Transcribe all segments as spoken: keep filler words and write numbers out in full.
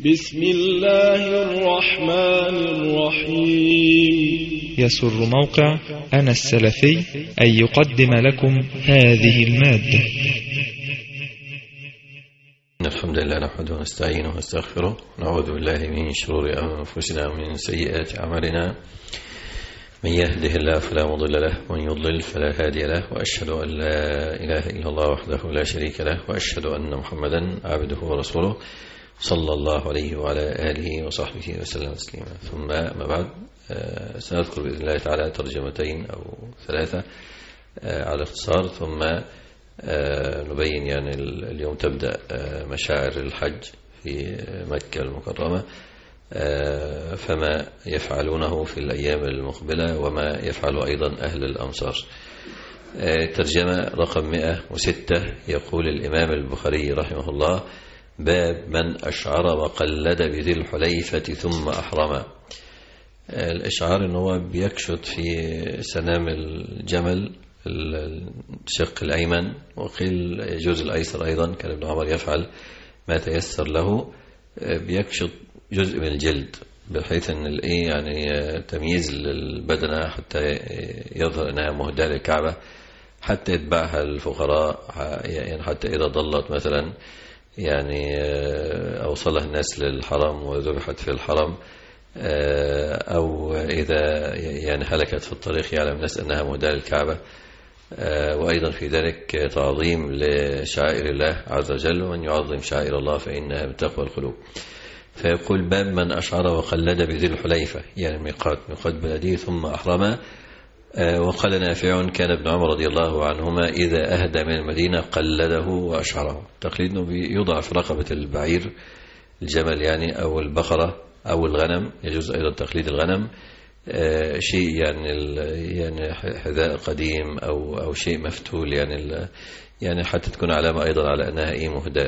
بسم الله الرحمن الرحيم. يسر موقع أنا السلفي أن يقدم لكم هذه المادة. الحمد لله نحمده ونستعينه ونستغفره ونعوذ بالله من شرور أنفسنا ومن سيئات أعمالنا. من يهده الله فلا مضل له ومن يضلل فلا هادي له، وأشهد أن لا إله إلا الله وحده لا شريك له، وأشهد أن محمدا عبده ورسوله صلى الله عليه وعلى آله وصحبه وسلم تسليما. ثم ما بعد، سنذكر بإذن الله تعالى ترجمتين أو ثلاثة على اختصار، ثم نبين يعني اليوم تبدأ مشاعر الحج في مكة المكرمة، فما يفعلونه في الأيام المقبلة وما يفعل أيضا أهل الأمصار. ترجمة رقم مئة وستة، يقول الإمام البخاري رحمه الله: باب من أشعر وقلد بذي الحليفة ثم أحرم. الإشعار أنه بيكشط في سنام الجمل الشق الأيمن، وقيل يجوز الأيسر أيضا، كان ابن عمر يفعل ما تيسر له، بيكشط جزء من الجلد بحيث أن الإيه يعني تمييز للبدنة حتى يظهر أنها مهداة للكعبة، حتى يتبعها الفقراء، يعني حتى إذا ضلت مثلا يعني أوصلها الناس للحرم وذبحت في الحرم، أو إذا يعني هلكت في الطريق يعلم الناس أنها مهداة للكعبة. وأيضا في ذلك تعظيم لشعائر الله عز وجل، ومن يعظم شعائر الله فإنها من تقوى القلوب. فيقول: باب من أشعر وقلد بذي الحليفة، يعني ميقات ميقات بلده ثم أحرم. وقال نافع: كان ابن عمر رضي الله عنهما إذا أهدى من المدينة قلده وأشعره. تقليد يوضع في رقبة البعير، الجمل يعني، أو البقرة أو الغنم، يجوز أيضا تقليد الغنم، شيء يعني يعني حذاء قديم أو أو شيء مفتول، يعني يعني حتى تكون علامة أيضا على أنها إيه مهداة.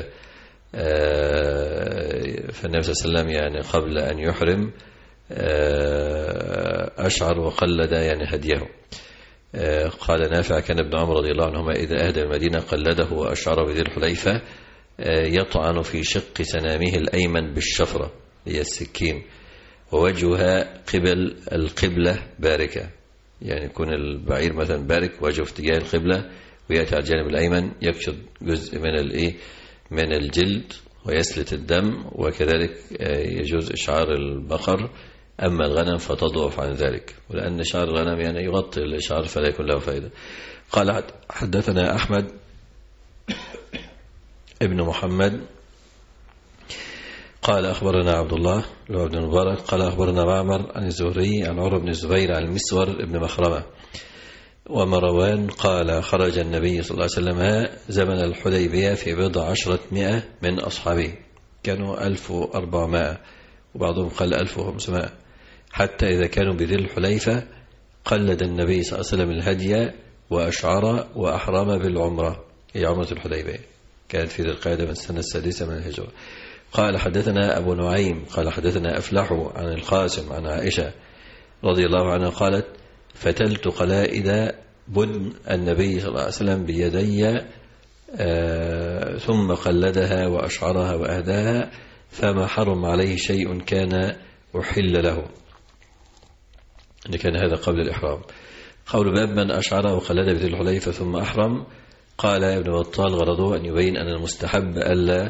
فالنبي صلى الله عليه وسلم يعني قبل أن يحرم أشعر وقلد يعني هديه. قال نافع: كان ابن عمر رضي الله عنهما إذا أهدى المدينة قلده وأشعر بذي الحليفة، يطعن في شق سنامه الأيمن بالشفرة، هي السكين، ووجهها قبل القبلة باركة، يعني يكون البعير مثلا بارك وجهه في اتجاه القبلة، ويأتي على الجانب الأيمن يكشف جزء من الإيه من الجلد ويسلت الدم، وكذلك يجوز إشعار البقر. أما الغنم فتضعف عن ذلك، ولأن شعر الغنم يعني يغطي الإشعار فلا يكون له فائدة. قال: حدثنا أحمد ابن محمد قال أخبرنا عبد الله بن المبارك قال أخبرنا معمر عن الزهري عن عروة بن الزبير عن المسور بن مخرمة ومروان قال: خرج النبي صلى الله عليه وسلم زمن الحديبية في بضع عشرة مئة من أصحابه، كانوا ألف وأربعمائة وبعضهم قال ألف وخمسمائة، حتى إذا كانوا بذي الحليفة قلد النبي صلى الله عليه وسلم الهدي وأشعر وأحرم بالعمرة، هي عمرة الحديبية، كانت في ذي القعدة من السنة السادسة من الهجرة. قال: حدثنا أبو نعيم قال حدثنا أفلح عن القاسم عن عائشة رضي الله عنها قالت: فتلت قلائد بدن النبي صلى الله عليه وسلم بيدي، آه ثم قلدها وأشعرها وأهداها، فما حرم عليه شيء كان أحل له، إن كان هذا قبل الإحرام. قول: باب من أشعر وقلد بذي الحليفة ثم أحرم. قال ابن بطال: غرضه أن يبين أن المستحب ألا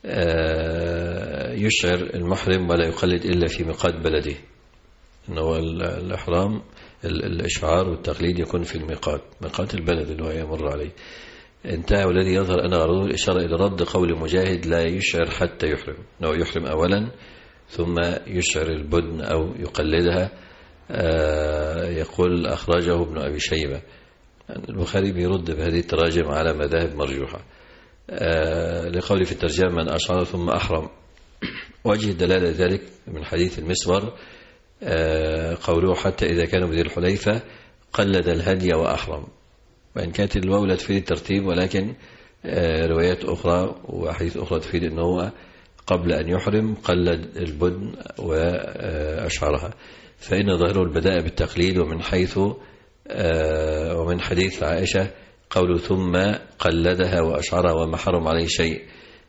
آه يشعر المحرم ولا يقلد إلا في ميقات بلده، إنه الإحرام الإشعار والتقليد يكون في الميقات، ميقات البلد اللي هو يمر عليه. انتهى، والذي يظهر أن غرضه الإشارة إلى رد قول مجاهد: لا يشعر حتى يحرم، أنه يحرم أولا ثم يشعر البدن أو يقلدها. آه يقول: أخرجه ابن أبي شيبة. البخاري بيرد بهذه التراجم على مذاهب مرجوحة، آه لقول في الترجمة: من أشعر ثم أحرم. وجه الدلالة ذلك من حديث المسور، آه قوله: حتى إذا كانوا بذي الحليفة قلد الهدي وأحرم، وإن كانت الواو تفيد الترتيب، ولكن آه روايات أخرى وحديث أخرى تفيد أنه قبل أن يحرم قلد البدن وأشعرها، فإن ظاهره البداء بالتقليد. ومن حيث آه ومن حديث عائشة قوله: ثم قلدها وأشعرها وما حرم عليه شيء،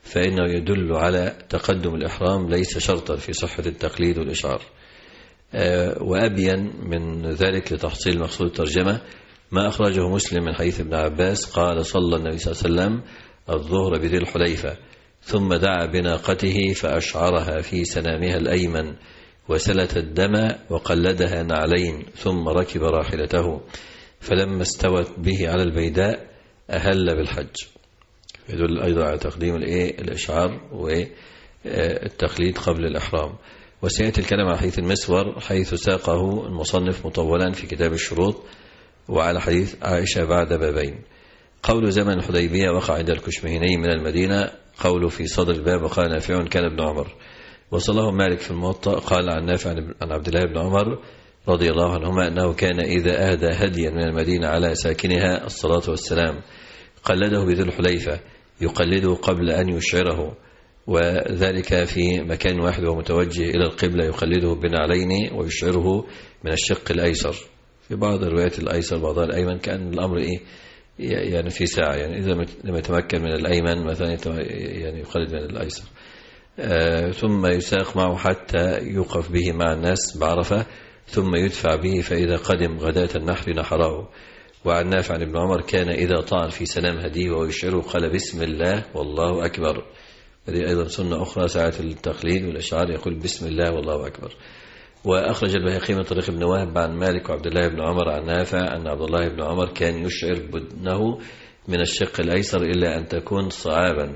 فإنه يدل على تقدم الإحرام ليس شرطا في صحة التقليد والإشعار. وأبين من ذلك لتحصيل مقصود الترجمة ما أخرجه مسلم من حديث ابن عباس قال: صلى النبي صلى الله عليه وسلم الظهر بذي الحليفة ثم دعا بناقته فأشعرها في سنامها الأيمن وسلت الدم وقلدها نعلين ثم ركب راحلته فلما استوت به على البيداء أهل بالحج. يدل أيضا على تقديم الإشعار والتقليد قبل الإحرام. وسيأتي الكلام على حديث المسور حيث ساقه المصنف مطولا في كتاب الشروط، وعلى حديث عائشة بعد بابين. قول زمن الحديبية وقع عند الكشمهيني من المدينة. قوله في صدر الباب وقال نافع كان ابن عمر. وصله مالك في الموطأ قال عن نافع عن عبد الله بن عمر رضي الله عنهما أنه كان إذا أهدى هديا من المدينة على ساكنها الصلاة والسلام قلده بذي الحليفة يقلده قبل أن يشعره، وذلك في مكان واحد ومتوجه إلى القبلة يقلده بنعلين ويشعره من الشق الأيسر. في بعض الروايات الأيسر بعضها الأيمن، كان الأمر إيه يعني في ساعة، يعني إذا لم يتمكن من الأيمن مثلا يعني يقلد من الأيسر. آه ثم يساق معه حتى يوقف به مع الناس بعرفة ثم يدفع به فإذا قدم غداة النحر نحره. وعن نافع عن ابن عمر كان إذا طعن في سنام هديه ويشعره قال بسم الله والله أكبر. هذه أيضا سنة أخرى ساعة التقليد والإشعار يقول بسم الله والله أكبر. وأخرج البيهقي من طريق ابن وهب عن مالك وعبد الله بن عمر عن نافع أن عبد الله بن عمر كان يشعر بدنه من الشق الأيسر إلا أن تكون صعابا،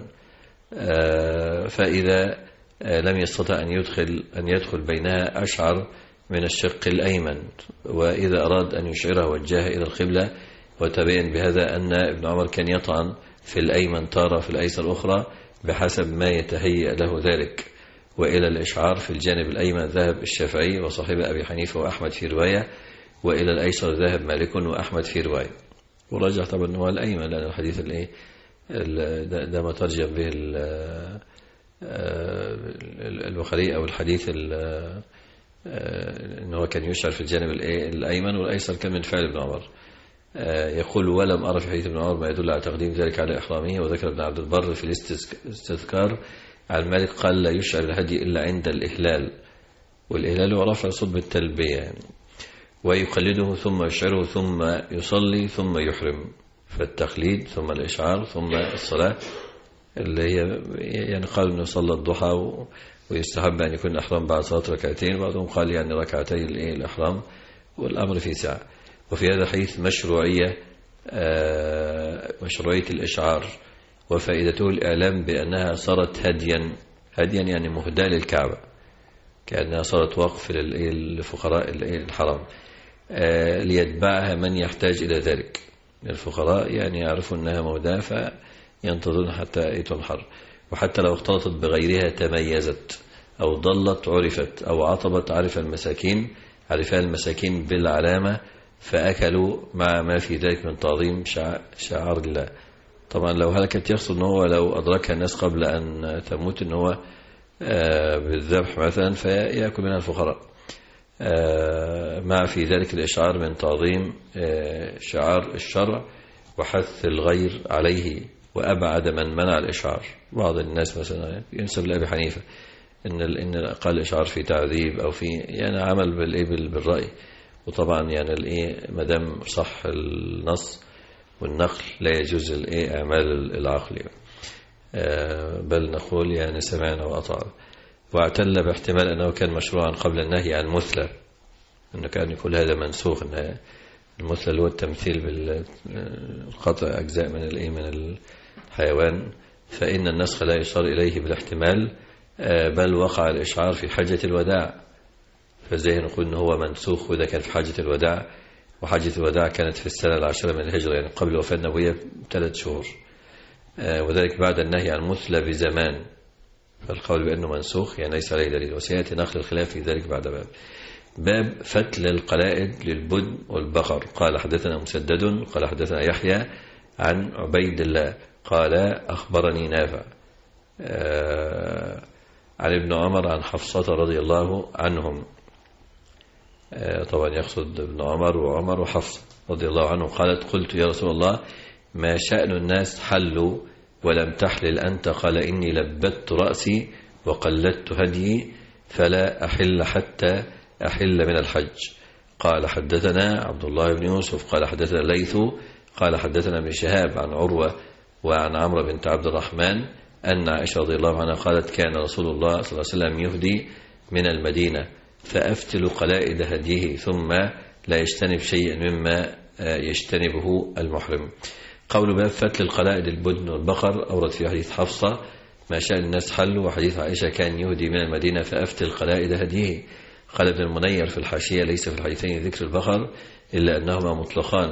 فإذا لم يستطع أن يدخل أن يدخل بينها أشعر من الشق الأيمن، وإذا أراد أن يشعرها وجهها إلى القبلة. وتبين بهذا أن ابن عمر كان يطعن في الأيمن تارة في الأيسر أخرى بحسب ما يتهيأ له ذلك. وإلى الإشعار في الجانب الأيمن ذهب الشافعي وصاحب أبي حنيفة وأحمد في رواية، وإلى الأيسر ذهب مالك وأحمد في رواية. ورجع طبعا أنه الأيمن لأن الحديث الإيه ده ما ترجم به البخاري أو الحديث أنه كان يشعر في الجانب الأيمن والأيسر كان من فعل ابن عمر. يقول ولم أرى في حديث ابن عمر ما يدل على تقديم ذلك على إحرامه. وذكر ابن عبد البر في الاستذكار عن مالك قال لا يشعر الهدي إلا عند الإهلال، والإهلال هو رفع صوت التلبية يعني. ويقلده ثم يشعره ثم يصلي ثم يحرم، فالتقليد ثم الإشعار ثم الصلاة اللي هي يعني قال أنه صلى الضحى ويستحب أن يكون الإحرام بعد صلاة ركعتين، بعضهم قال يعني ركعتي الإحرام، والأمر في ساعة. وفي هذا الحديث مشروعية مشروعية الإشعار، وفائدته الإعلام بأنها صارت هديا هديا يعني مهداة للكعبة، كأنها صارت وقف للفقراء الحرم ليتبعها من يحتاج إلى ذلك. الفقراء يعني يعرفوا أنها مهداة فينتظرون حتى تنحر، وحتى لو اختلطت بغيرها تميزت أو ضلت عرفت أو عطبت عرف المساكين عرفها المساكين بالعلامة فأكلوا مع ما في ذلك من تعظيم شعار الله. طبعا لو هلكت يقصد أنه لو أدركها الناس قبل أن تموت أنه بالذبح مثلا فيأكل منها الفقراء، مع في ذلك الإشعار من تعظيم شعار الشرع وحث الغير عليه، وأبعد من منع الإشعار. بعض الناس مثلا ينسب لأبي حنيفة إن إن قال الإشعار في تعذيب أو في يعني عمل بالإيه بالرأي، وطبعا يعني الإيه ما دام صح النص والنقل لا يجوز الإيه أعمال العقل، بل نقول يعني سمعنا وأطعنا. واعتل باحتمال أنه كان مشروعا قبل النهي عن المثلى، أنه كان يقول هذا منسوخ، أن المثلى اللي هو التمثيل بالقطع أجزاء من الإيه من الحيوان، فإن النسخ لا يشار إليه بالاحتمال، بل وقع الإشعار في حجة الوداع، فزي نقول أنه هو منسوخ وإذا كان في حجة الوداع، وحجة الوداع كانت في السنة العاشرة من الهجرة يعني قبل وفاة النبوية بثلاث شهور، وذلك بعد النهي عن المثلى بزمان، فالقول بأنه منسوخ يعني ليس عليه دليل. وسيأتي نقل الخلاف في ذلك بعد باب. باب فتل القلائد للبدن والبقر. قال حدثنا مسدد قال حدثنا يحيى عن عبيد الله قال أخبرني نافع عن ابن عمر عن حفصة رضي الله عنهم، طبعا يقصد ابن عمر وعمر وحفصة رضي الله عنهم، قالت قلت يا رسول الله ما شأن الناس حلوا ولم تحلل أنت؟ قال إني لبت رأسي وقلدت هديي فلا أحل حتى أحل من الحج. قال حدثنا عبد الله بن يوسف قال حدثنا الليث قال حدثنا ابن شهاب عن عروة وعن عمرو بنت عبد الرحمن أن عائشة رضي الله عنها قالت كان رسول الله صلى الله عليه وسلم يهدي من المدينة فأفتل قلائد هديه ثم لا يجتنب شيئا مما يجتنبه المحرم. قول باب فتل القلائد البدن والبقر أورد في حديث حفصة ما شاء الناس حلوا، وحديث عائشة كان يهدي من المدينة فأفتل قلائد هديه. قال ابن المنير في الحاشية ليس في الحديثين ذكر البقر إلا أنهما مطلقان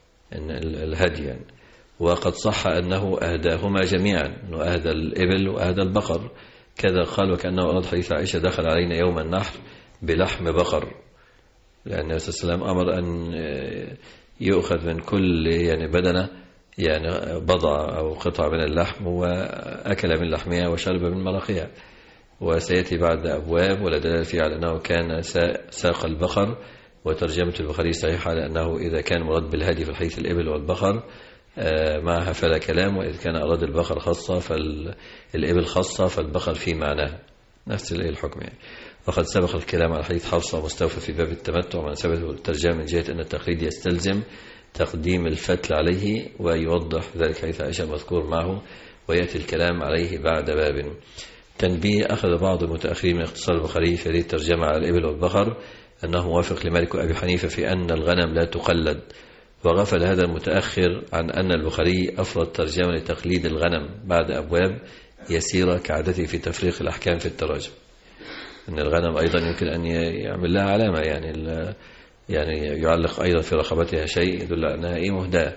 الهدي يعني. وقد صح أنه أهداهما جميعا، أنه أهدى الإبل وأهدى البقر. كذا قال وكأنه أراد حديث عائشة دخل علينا يوم النحر بلحم بقر، لأن النبي صلى الله عليه وسلم أمر أن يؤخذ من كل يعني بدنة يعني بضع أو قطع من اللحم وأكل من لحمها وشرب من مرقها. وسيأتي بعد أبواب ولا دلالة فيه على أنه كان ساق البقر، وترجمة البخاري صحيحة على أنه إذا كان مراد بالهدي في الحديث الإبل والبقر معها فلا كلام، وإذا كان أراد البقر خاصة فالإبل خاصة فالبقر في معناها نفس الحكم يعني. وقد سبق الكلام على حديث حفصة مستوفى في باب التمتع من سبب الترجمة من جهة أن التقليد يستلزم تقديم الفتل عليه، ويوضح ذلك حديث عائشة المذكور معه، ويأتي الكلام عليه بعد باب. تنبيه أخذ بعض المتأخرين من اختصار البخاري في هذه الترجمة على الإبل والبقر أنه موافق لمالك وأبي حنيفة في أن الغنم لا تقلد، وغفل هذا المتأخر عن أن البخاري أفرد ترجمة لتقليد الغنم بعد أبواب يسيرة كعادته في تفريق الأحكام في التراجم. أن الغنم أيضا يمكن أن يعمل لها علامة يعني يعني يعلق أيضا في رقبتها شيء يدل أنها إيه مهداة،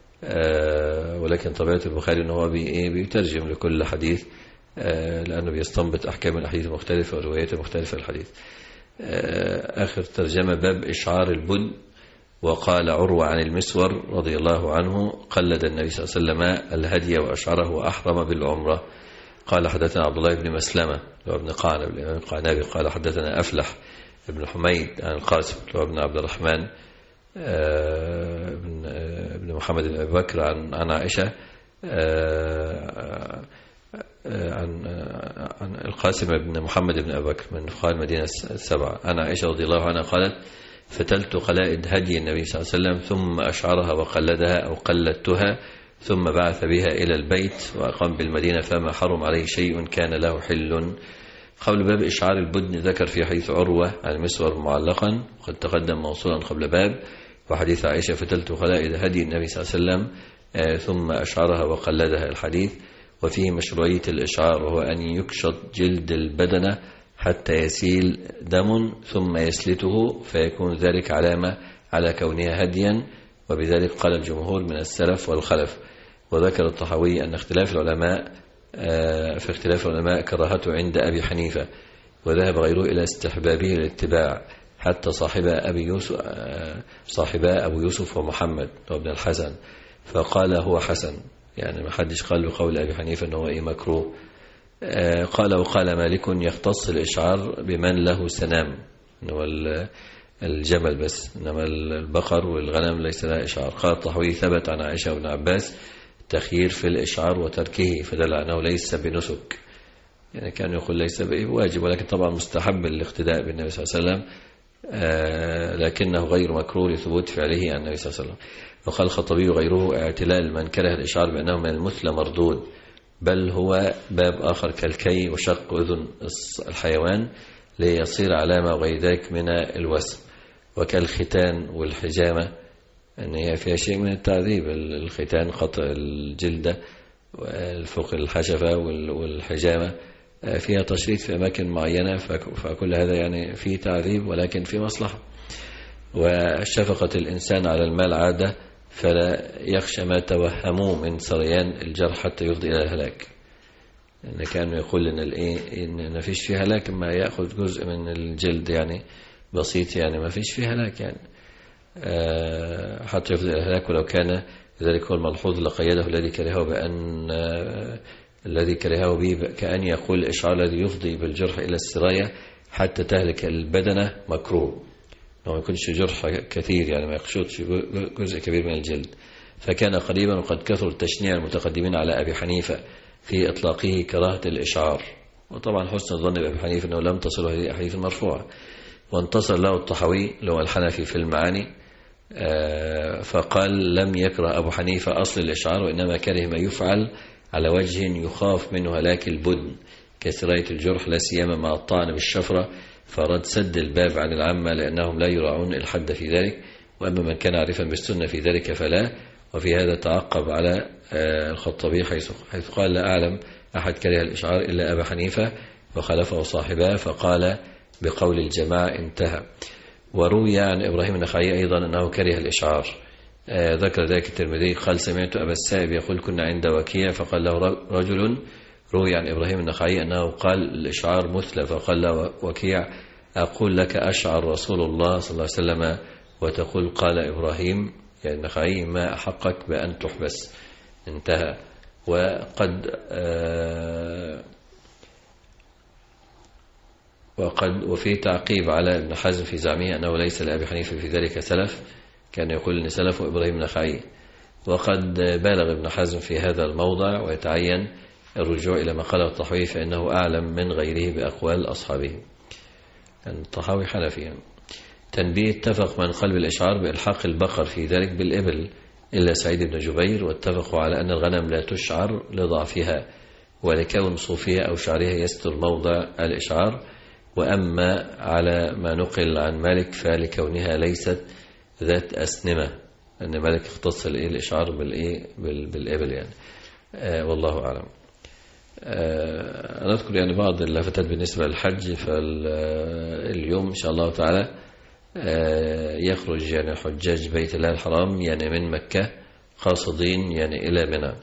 آه ولكن طبيعة البخاري أنه هو بيترجم لكل حديث آه لأنه بيستنبط أحكام الأحاديث المختلفة والروايات المختلفة للحديث. آه آخر ترجمة باب إشعار البدن. وقال عروة عن المسور رضي الله عنه قلد النبي صلى الله عليه وسلم الهدي وأشعره وأحرم بالعمرة. قال حدثنا عبد الله بن مسلمة وابن قعنب الإمام القعنبي قال حدثنا أفلح ابن حميد عن القاسم وابن عبد الرحمن ابن محمد بن أبي بكر عن عن عائشة عن عن القاسم بن محمد بن أبي بكر من فقهاء المدينة السبعة عن عائشة رضي الله عنها قالت فتلت قلائد هدي النبي صلى الله عليه وسلم ثم أشعرها وقلدها أو قلدتها ثم بعث بها إلى البيت وأقام بالمدينة فما حرم عليه شيء كان له حل. قبل باب إشعار البدن ذكر في حديث عروة عن المسور معلقا وقد تقدم موصولا قبل باب، وحديث عائشة فتلت قلائد هدي النبي صلى الله عليه وسلم ثم أشعرها وقلدها الحديث. وفيه مشروعية الإشعار وهو أن يكشط جلد البدنة حتى يسيل دم ثم يسلته فيكون ذلك علامة على كونها هديا، وبذلك قال الجمهور من السلف والخلف. وذكر الطحاوي أن اختلاف العلماء في اختلاف العلماء كراهته عند أبي حنيفة، وذهب غيره إلى استحبابه الاتباع حتى صاحب أبي يوسف صاحبا أبو يوسف ومحمد وابن الحسن فقال هو حسن، يعني ما حدش قال له قول أبي حنيفة أنه إيه مكروه. قال وقال مالك يختص الإشعار بمن له سنام أنه الجمل بس، إنما البقر والغنم ليس لها إشعار. قال الطحاوي ثبت عن عائشة وابن عباس تخيير في الإشعار وتركه فدل أنه ليس بنسك، يعني كان يقول ليس بواجب ولكن طبعا مستحب الاقتداء بالنبي صلى الله عليه وسلم، آه لكنه غير مكروه لثبوت فعله عن النبي صلى الله عليه وسلم. وقال الخطبي غيره اعتلال من كره الإشعار بأنه من المثل مردود، بل هو باب آخر كالكي وشق أذن الحيوان ليصير علامة وغير ذلك من الوسم، وكالختان والحجامة أن هي فيها شيء من التعذيب. الختان قطع الجلدة فوق الحشفة، والحجامة فيها تشريط في أماكن معينة، فكل هذا يعني فيه تعذيب ولكن في مصلحة. وشفقة الإنسان على المال عادة فلا يخشى ما توهموه من سريان الجرح حتى يفضي إلى الهلاك، إن كانوا يقول إن الإيه إن ما فيش فيه هلاك ما يأخذ جزء من الجلد يعني بسيط، يعني ما فيش فيه هلاك يعني أه حتى يفضي إلى الهلاك. ولو كان ذلك هو الملحوظ لقيده الذي كرهه بأن أه الذي كرهه به كأن يقول الإشعار الذي يفضي بالجرح إلى السراية حتى تهلك البدنة مكروه، ما يكونش جرح كثير يعني ما يقشطش جزء كبير من الجلد. فكان قريبا وقد كثر تشنيع المتقدمين على أبي حنيفة في إطلاقه كراهة الإشعار. وطبعا حسن الظن بأبي حنيفة أنه لم تصل هذه الأحاديث المرفوعة. وانتصر له الطحاوي اللي هو الحنفي في المعاني فقال لم يكره أبو حنيفة أصل الإشعار، وإنما كره ما يفعل على وجه يخاف منه هلاك البدن كسراية الجرح لا سيما مع الطعن بالشفرة، فرد سد الباب عن العامة لأنهم لا يراعون الحد في ذلك، وأما من كان عارفا بالسنة في ذلك فلا. وفي هذا تعقب على الخطابي حيث قال لا أعلم أحد كره الإشعار إلا أبا حنيفة وخلفه صاحبه فقال بقول الجماعة انتهى. وروي عن إبراهيم النخعي أيضا أنه كره الإشعار. آه ذكر ذلك الترمذي قال سمعت أبا السائب يقول كنا عند وكيع فقال له رجل روي عن إبراهيم النخعي أنه قال الإشعار مثلى، فقال له وكيع أقول لك أشعر رسول الله صلى الله عليه وسلم وتقول قال إبراهيم يعني النخعي ما أحقك بأن تحبس، انتهى. وقد آه وقد وفي تعقيب على ابن حزم في زعمه أنه ليس لأبي حنيفة في ذلك سلف، كان يقول أن سلف إبراهيم النخعي. وقد بالغ ابن حزم في هذا الموضع ويتعين الرجوع إلى ما قاله الطحاوي فإنه أعلم من غيره بأقوال أصحابه. الطحاوي حنفي. تنبيه اتفق من قلب الإشعار بإلحاق البقر في ذلك بالإبل إلا سعيد بن جبير، واتفقوا على أن الغنم لا تشعر لضعفها ولكون صوفها أو شعرها يستر موضع الإشعار. وأما على ما نقل عن مالك فلكونها ليست ذات أسنمة، أن مالك اختص الإشعار بالإيه بالإبل يعني. آه والله أعلم. آه نذكر يعني بعض اللفتات بالنسبة للحج. فاليوم إن شاء الله تعالى آه يخرج يعني حجاج بيت الله الحرام يعني من مكة قاصدين يعني إلى منى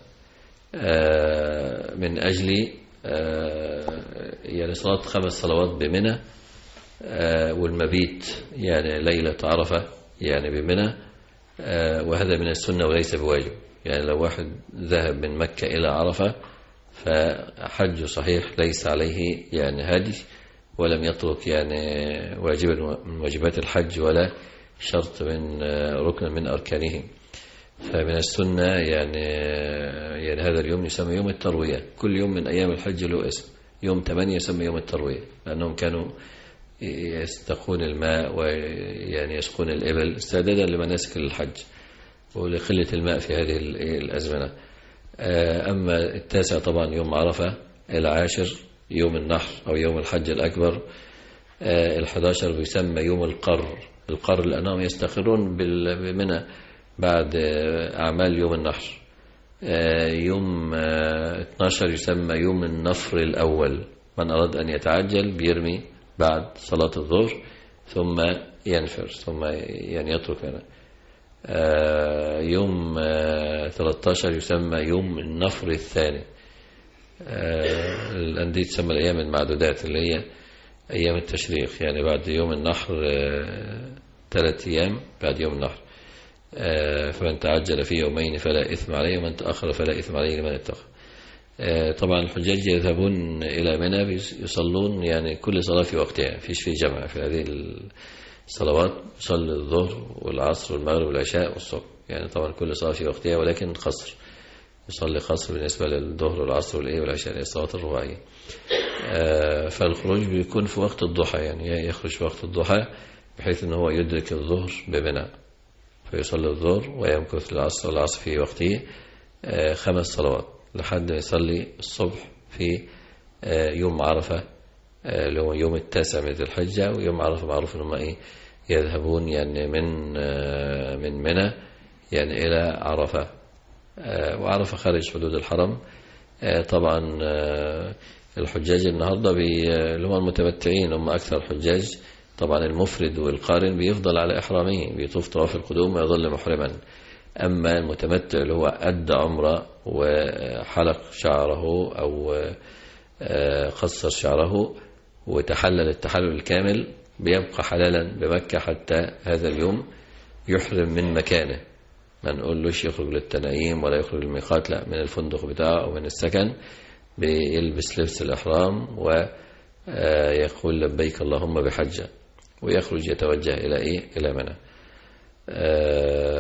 آه من أجل آه يعني صلاة خمس صلوات بمنى آه والمبيت يعني ليلة عرفة يعني بمنى آه وهذا من السنة وليس بواجب. يعني لو واحد ذهب من مكة إلى عرفة فحج صحيح ليس عليه يعني هدي ولم يترك يعني واجبا من واجبات الحج ولا شرط من ركن من أركانه. فمن السنة يعني يعني هذا اليوم يسمى يوم التروية. كل يوم من أيام الحج له اسم. يوم ثمانية يسمى يوم التروية لأنهم كانوا يستقون الماء ويعني يسقون الإبل استعدادا لمناسك الحج ولقلة الماء في هذه الأزمنة. أما التاسع طبعا يوم عرفة. العاشر يوم النحر أو يوم الحج الأكبر. الحداشر بيسمى يوم القر. القر لأنهم يستقرون بمنى بعد أعمال يوم النحر. يوم اثناشر يسمى يوم النفر الأول. من أراد أن يتعجل بيرمي بعد صلاة الظهر ثم ينفر ثم يعني يترك هنا. يوم ثلاثة عشر يسمى يوم النفر الثاني. الأندية تسمى الأيام المعدودات اللي هي أيام التشريق يعني بعد يوم النحر ثلاث أيام بعد يوم النحر. فمن تعجل في يومين فلا إثم عليه ومن تأخر فلا إثم عليه لمن اتقى. طبعا الحجاج يذهبون إلى منى يصلون يعني كل صلاة في وقتها فيش في جمع في هذه الصلوات. يصلي الظهر والعصر والمغرب والعشاء والصبح يعني طبعا كل صلاة في وقتها ولكن قصر. يصلي قصر بالنسبة للظهر والعصر والإيه والعشاء الصلوات الرباعية. فالخروج بيكون في وقت الضحى يعني يخرج في وقت الضحى بحيث أنه هو يدرك الظهر بمنى فيصلي الظهر ويمكث العصر والعصر في وقته خمس صلوات لحد ما يصلي الصبح في يوم عرفة اللي هو يوم التاسع من ذي الحجة. ويوم عرفة معروف أنهم إيه يذهبون يعني من من منى يعني إلى عرفة. وعرفة خارج حدود الحرم. طبعا الحجاج النهاردة اللي هم المتمتعين هم أكثر حجاج. طبعا المفرد والقارن بيفضل على إحرامه بيطوف طواف القدوم ويظل محرما. أما المتمتع اللي هو أدى عمره وحلق شعره أو قصر شعره وتحلل التحلل الكامل بيبقى حلالا بمكة حتى هذا اليوم يحرم من مكانه. ما نقولوش يخرج للتنعيم ولا يخرج للميقات، لا من الفندق بتاعه أو من السكن بيلبس لبس الإحرام ويقول لبيك اللهم بحجة ويخرج يتوجه إلى إيه إلى منى.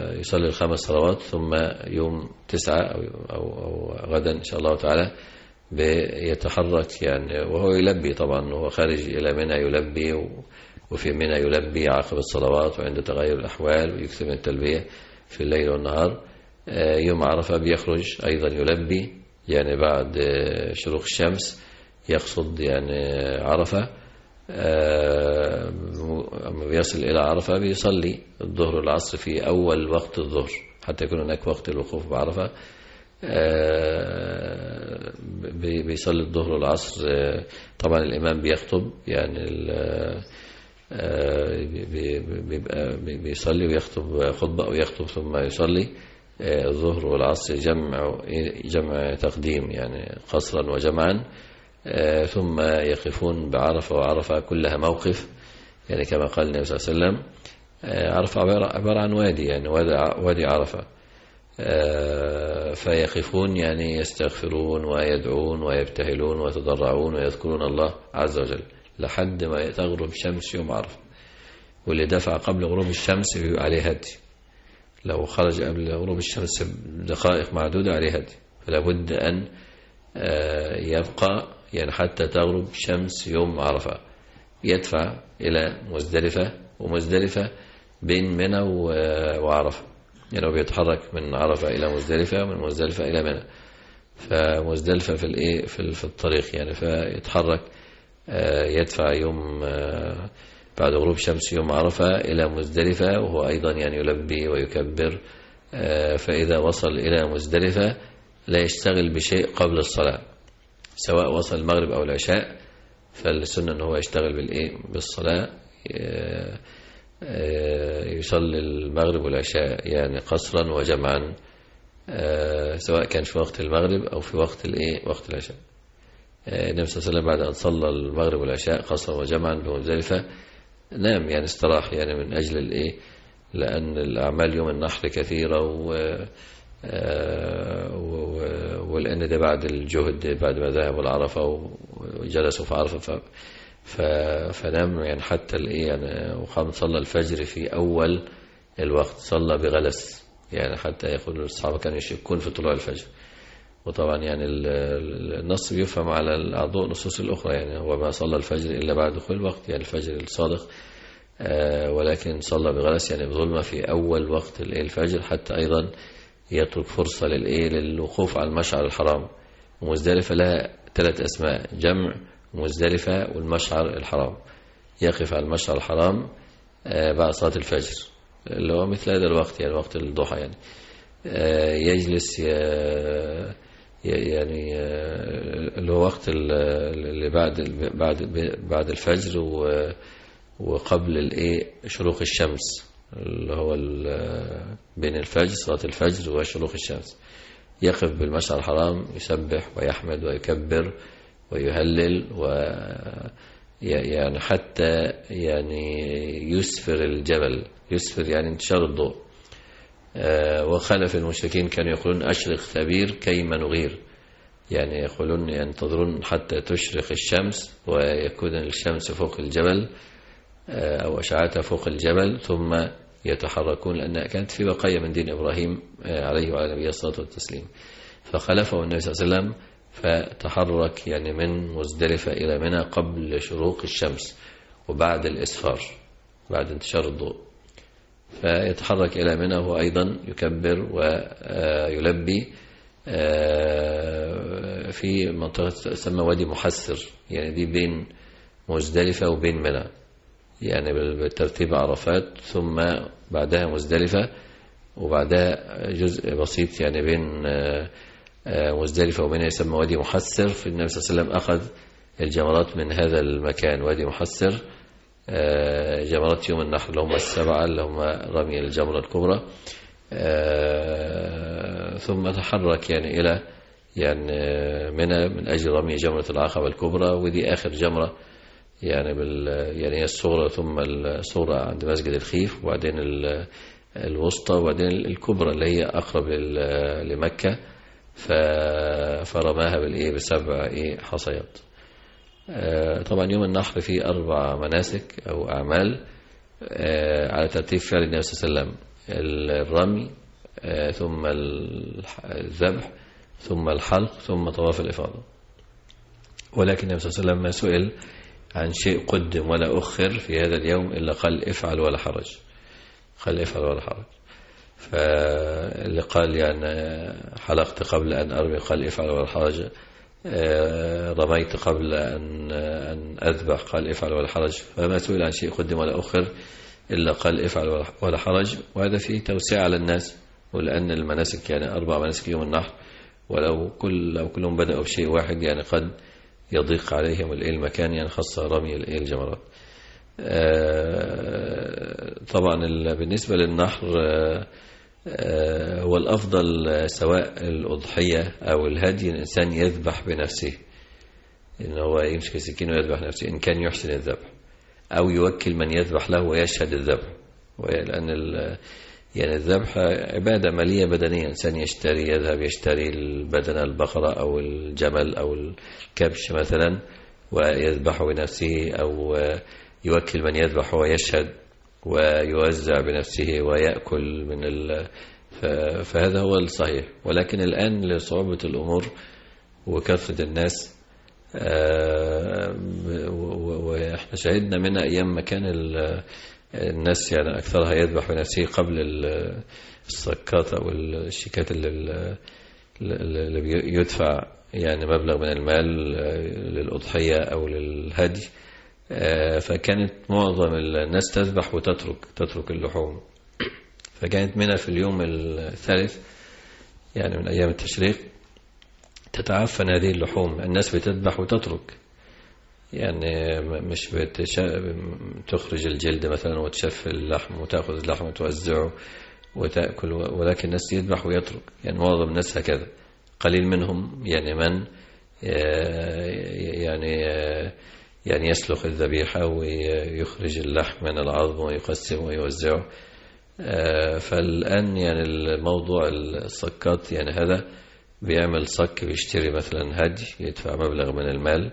يصلي الخمس صلوات، ثم يوم تسعة أو, أو, أو غدا إن شاء الله تعالى بيتحرك يعني وهو يلبي. طبعا هو خارج إلى منى يلبي، وفي منى يلبي عقب الصلوات وعند تغير الأحوال، ويكثر من التلبية في الليل والنهار. يوم عرفة بيخرج أيضا يلبي، يعني بعد شروق الشمس يقصد يعني عرفة. أما بيصل إلى عرفة بيصلي الظهر والعصر في أول وقت الظهر حتى يكون هناك وقت الوقوف بعرفة. بيصلي الظهر والعصر. طبعا الإمام بيخطب، يعني بيبقى بيصلي ويخطب خطبة أو يخطب ثم يصلي الظهر والعصر جمع جمع تقديم، يعني قصرا وجمعا. ثم يقفون بعرفة، وعرفة كلها موقف، يعني كما قال النبي صلى الله عليه وسلم عرفة عبارة عن وادي، يعني وادي عرفة. فيقفون يعني يستغفرون ويدعون ويبتهلون ويتضرعون ويذكرون الله عز وجل لحد ما تغرب شمس يوم عرفة. واللي دفع قبل غروب الشمس بيبقى عليه هدي، لو خرج قبل غروب الشمس بدقائق معدودة عليه هدي، فلا بد أن يبقى يعني حتى تغرب شمس يوم عرفة. يدفع إلى مزدلفة، ومزدلفة بين منى وعرفة، يعني بيتحرك من عرفة إلى مزدلفة ومن مزدلفة إلى منى. فمزدلفة في الإيه في الطريق يعني، فيتحرك يدفع يوم بعد غروب شمس يوم عرفة إلى مزدلفة، وهو أيضا يعني يلبي ويكبر. فإذا وصل إلى مزدلفة لا يشتغل بشيء قبل الصلاة، سواء وصل المغرب أو العشاء، فالسنة أنه هو يشتغل بالإيه بالصلاة. يصلي المغرب والعشاء يعني قصرا وجمعا، سواء كان في وقت المغرب أو في وقت الإيه وقت العشاء. النبي صلى الله عليه وسلم بعد أن صلى المغرب والعشاء قصرا وجمعا بمزدلفة نام، يعني استراح، يعني من أجل الإيه لأن الأعمال يوم النحر كثيرة، و ولأن ده بعد الجهد بعد ما ذهبوا العرفة وجلسوا في عرفة، فنام يعني حتى الإيه يعني. وقام صلى الفجر في أول الوقت، صلى بغلس، يعني حتى يقول الصحابة كانوا يشكون في طلوع الفجر. وطبعا يعني النص بيفهم على الأعضاء النصوص الأخرى، يعني هو ما صلى الفجر إلا بعد دخول الوقت، يعني الفجر الصادق، ولكن صلى بغلس يعني بظلمة في أول وقت الفجر، حتى أيضا يترك فرصة للإيه للوقوف على المشعر الحرام. ومزدلفة لها ثلاث أسماء: جمع، مزدلفة، والمشعر الحرام. يقف على المشعر الحرام بعد صلاة الفجر اللي هو مثل هذا الوقت، يعني وقت الضحى، يعني يجلس يعني اللي هو وقت اللي بعد بعد بعد الفجر وقبل الايه شروق الشمس، اللي هو بين الفجر صلاة الفجر وشروق الشمس. يقف بالمشعر الحرام يسبح ويحمد ويكبر ويهلل، و يعني حتى يعني يسفر الجبل، يسفر يعني انتشار الضوء. وخلف المشركين كانوا يقولون أشرق ثبير كيما نغير، يعني يقولون ينتظرون حتى تشرق الشمس ويكون الشمس فوق الجبل أو أشعتها فوق الجبل، ثم يتحركون، لأن كانت في بقايا من دين إبراهيم عليه وعلى نبيه الصلاة والتسليم. فخلفه النبي صلى الله عليه وسلم فتحرك يعني من مزدلفة إلى منى قبل شروق الشمس وبعد الإسفار، بعد انتشار الضوء. فيتحرك إلى منى وهو أيضا يكبر ويلبي في منطقة تسمى وادي محسر، يعني دي بين مزدلفة وبين منى، يعني بالترتيب عرفات ثم بعدها مزدلفة وبعدها جزء بسيط يعني بين مزدلفة ومنى يسمى وادي محسر. في النبي صلى الله عليه وسلم أخذ الجمرات من هذا المكان وادي محسر، جمرات يوم النحر اللي هم السبعة اللي هم رمي الجمرة الكبرى، ثم تحرك يعني إلى يعني منى من أجل رمي جمرة العقبة الكبرى، ودي آخر جمرة يعني بال يعني الصغرى، ثم الصغرى عند مسجد الخيف، وبعدين الوسطى، وبعدين الكبرى اللي هي أقرب لمكة، فرماها بالإيه بسبع إيه حصيات. طبعا يوم النحر فيه أربع مناسك أو أعمال على ترتيب فعل النبي صلى الله عليه وسلم. الرمي ثم الذبح ثم الحلق ثم طواف الإفاضة. ولكن النبي صلى الله عليه وسلم ما سئل عن شيء قدم ولا أخر في هذا اليوم إلا قال افعل ولا حرج، قال افعل ولا حرج. فاللي قال يعني حلقت قبل أن أرمي قال افعل ولا حرج، رميت قبل أن أن أذبح قال افعل ولا حرج. فما سئل عن شيء قدم ولا أخر إلا قال افعل ولا حرج. وهذا فيه توسيع على الناس، ولأن المناسك يعني أربع مناسك يوم النحر، ولو كل لو كلهم بدأوا بشيء واحد يعني قد يضيق عليهم المكان، يعني خاصة رمي الجمرات. طبعا بالنسبة للنحر هو الأفضل سواء الأضحية أو الهدي الإنسان يذبح بنفسه، إنه هو يمسك سكين ويذبح نفسه إن كان يحسن الذبح، أو يوكل من يذبح له ويشهد الذبح. لأن يعني الذبح عبادة مالية بدنية، إنسان يشتري يذهب يشتري البدنة البقرة أو الجمل أو الكبش مثلا ويذبحه بنفسه، أو يوكل من يذبح ويشهد ويوزع بنفسه ويأكل من ال... فهذا هو الصحيح. ولكن الآن لصعوبة الأمور وكثرة الناس، وإحنا شاهدنا من أيام ما كان الناس يعني أكثرها يذبح بنفسه قبل الصكات أو الشيكات اللي, اللي يدفع يعني مبلغ من المال للأضحية أو للهدي. فكانت معظم الناس تذبح وتترك تترك اللحوم. فكانت منها في اليوم الثالث يعني من أيام التشريق تتعفن هذه اللحوم، الناس بتذبح وتترك، يعني مش بتخرج الجلد مثلا وتشف اللحم وتأخذ اللحم وتوزعه وتأكل، ولكن الناس يذبح ويترك. يعني معظم الناس هكذا، قليل منهم يعني من يعني يعني يسلخ الذبيحة ويخرج اللحم من العظم ويقسم ويوزعه. فالآن يعني الموضوع الصكات يعني هذا بيعمل صك، بيشتري مثلا هدي يدفع مبلغ من المال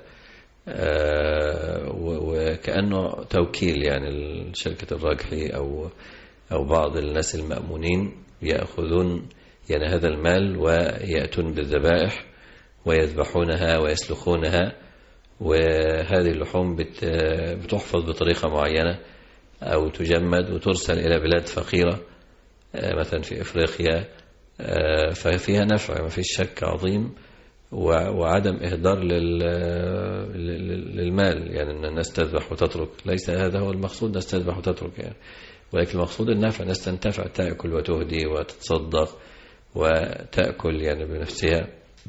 وكأنه توكيل، يعني شركة الراجحي أو أو بعض الناس المأمونين يأخذون يعني هذا المال ويأتون بالذبائح ويذبحونها ويسلخونها، وهذه اللحوم بتحفظ بطريقة معينة أو تجمد وترسل إلى بلاد فقيرة مثلا في إفريقيا، ففيها نفع ما فيش شك عظيم وعدم إهدار للمال. يعني أن الناس تذبح وتترك، ليس هذا هو المقصود الناس تذبح وتترك يعني، ولكن المقصود النفع، الناس تنتفع، تأكل وتهدي وتتصدق وتأكل يعني بنفسها.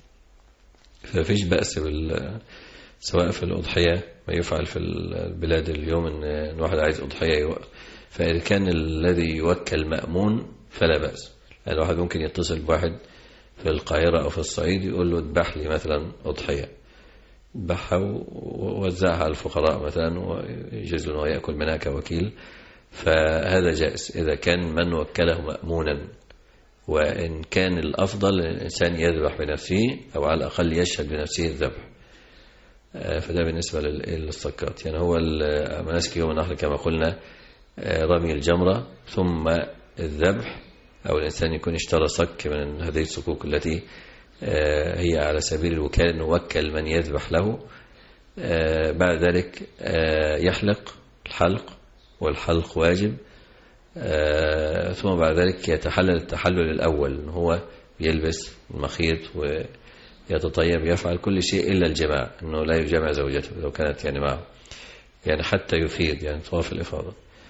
ففيش بأس بال سواء في الأضحية ما يفعل في البلاد اليوم أن واحد عايز أضحية، فإذا كان الذي يوكل مأمون فلا بأس. يعني الواحد ممكن يتصل بواحد في القاهرة أو في الصعيد يقول له اذبح لي مثلا أضحية، اذبحها ووزعها على الفقراء مثلا ويجوز له يأكل منها كوكيل، فهذا جائز إذا كان من وكله مأمونا. وإن كان الأفضل الإنسان يذبح بنفسه أو على الأقل يشهد بنفسه الذبح. فده بالنسبة للصكات. يعني هو مناسك يوم النحر كما قلنا رمي الجمرة ثم الذبح، أو الإنسان يكون اشترى صك من هذه الصكوك التي هي على سبيل الوكالة، نوكل من يذبح له. بعد ذلك يحلق الحلق، والحلق واجب. ثم بعد ذلك يتحلل التحلل الأول، هو يلبس المخيط ويتطيب، يفعل كل شيء إلا الجماع، أنه لا يجمع زوجته لو كانت يعني معه، يعني حتى يفيد يعني طواف الإفاضة.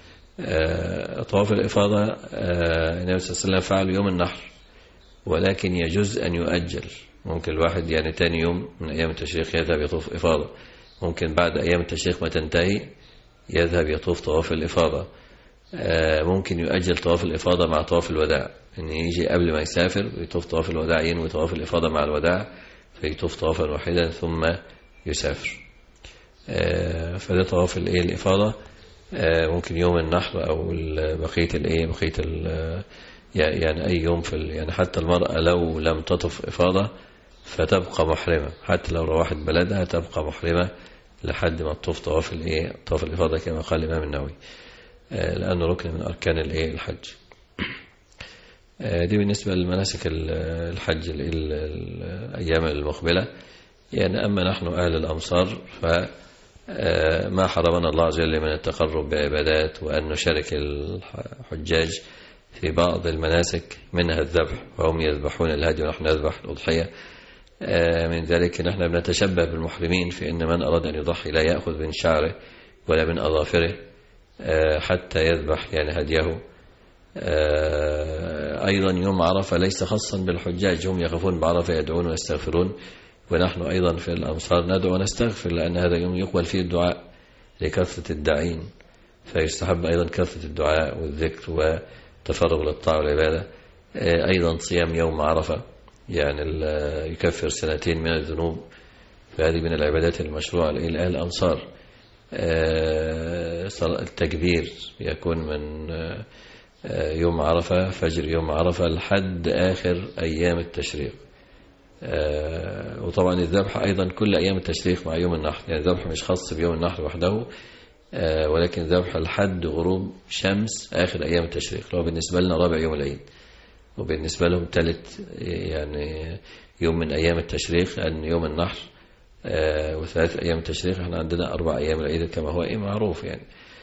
طواف الإفاضة النبي صلى الله عليه وسلم فعل يوم النحر، ولكن يجوز أن يؤجل. ممكن الواحد يعني تاني يوم من أيام التشريق يذهب يطوف إفاضة، ممكن بعد أيام التشريق ما تنتهي يذهب يطوف طواف الإفاضة. ممكن يؤجل طواف الإفاضة مع طواف الوداع، أن يجي قبل ما يسافر يطوف طواف الوداع، ينوي طواف الإفاضة مع الوداع فيطوف طوافا واحدا ثم يسافر. فده طواف الإفاضة. ممكن يوم النحر أو بقية الإيه بقية يعني أي يوم في يعني حتى المرأة لو لم تطف إفاضة فتبقى محرمة، حتى لو روحت بلدها تبقى محرمة لحد ما تطوف طواف الإيه طواف الإفاضة كما قال الإمام النووي، لأنه ركن من أركان الإيه الحج. دي بالنسبة لمناسك الحج الأيام المقبلة. يعني أما نحن أهل الأمصار فما حرمنا الله عز وجل من التقرب بعبادات وأن نشارك الحجاج في بعض المناسك منها الذبح، وهم يذبحون الهدي ونحن نذبح الأضحية. من ذلك نحن بنتشبه بالمحرمين في أن من أراد أن يضحي لا يأخذ من شعره ولا من أظافره حتى يذبح يعني هديه. أيضا يوم عرفة ليس خاصا بالحجاج، هم يقفون بعرفة يدعون ويستغفرون، ونحن أيضا في الأمصار ندعو ونستغفر، لأن هذا يوم يقبل فيه الدعاء لكثرة الداعين، فيستحب أيضا كثرة الدعاء والذكر والتفرغ للطاعة والعبادة. أيضا صيام يوم عرفة يعني يكفر سنتين من الذنوب، فهذه من العبادات المشروعة لأهل الأمصار. التكبير يكون من يوم عرفة فجر يوم عرفة لحد آخر أيام التشريق. وطبعا الذبح أيضا كل أيام التشريق مع يوم النحر، يعني الذبح مش خاص بيوم النحر وحده، ولكن الذبح لحد غروب شمس آخر أيام التشريق، لو بالنسبة لنا رابع يوم العيد، وبالنسبة لهم ثالث يعني يوم من أيام التشريق أن يوم النحر وثلاث أيام التشريق. احنا عندنا أربع أيام العيد كما هو إيه معروف يعني.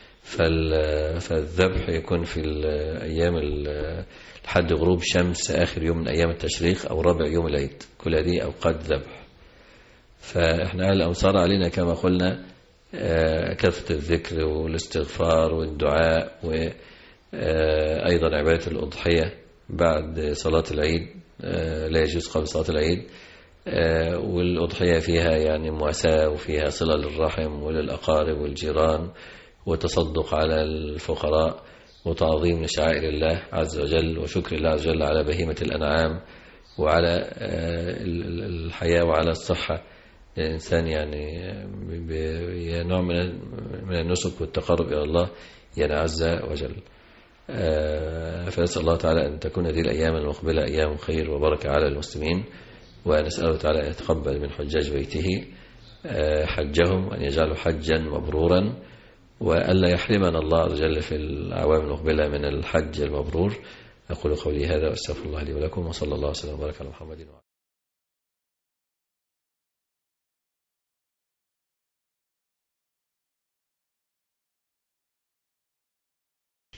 فالذبح يكون في الأيام لحد غروب شمس آخر يوم من أيام التشريق أو رابع يوم العيد، كل هذه أوقات ذبح. فإحنا أهل الأمصار علينا كما قلنا كثرة الذكر والاستغفار والدعاء، وأيضا عبادة الأضحية بعد صلاة العيد لا يجوز قبل صلاة العيد. والأضحية فيها يعني مواساة وفيها صلة للرحم وللأقارب والجيران، وتصدق على الفقراء، وتعظيم لشعائر الله عز وجل، وشكر الله عز وجل على بهيمة الأنعام وعلى الحياة وعلى الصحة للإنسان. يعني نوع من النسك والتقرب إلى الله يعني عز وجل. فنسأل الله تعالى أن تكون هذه الأيام المقبلة أيام خير وبركة على المسلمين، ونسأله تعالى أن يتقبل من حجاج بيته حجهم، وأن يجعله حجا مبرورا، وألا يحرمنا الله عز وجل في الأعوام المقبلة من الحج المبرور. أقول قولي هذا وأستغفر الله لي ولكم، وصلى الله وسلم وبارك على محمد.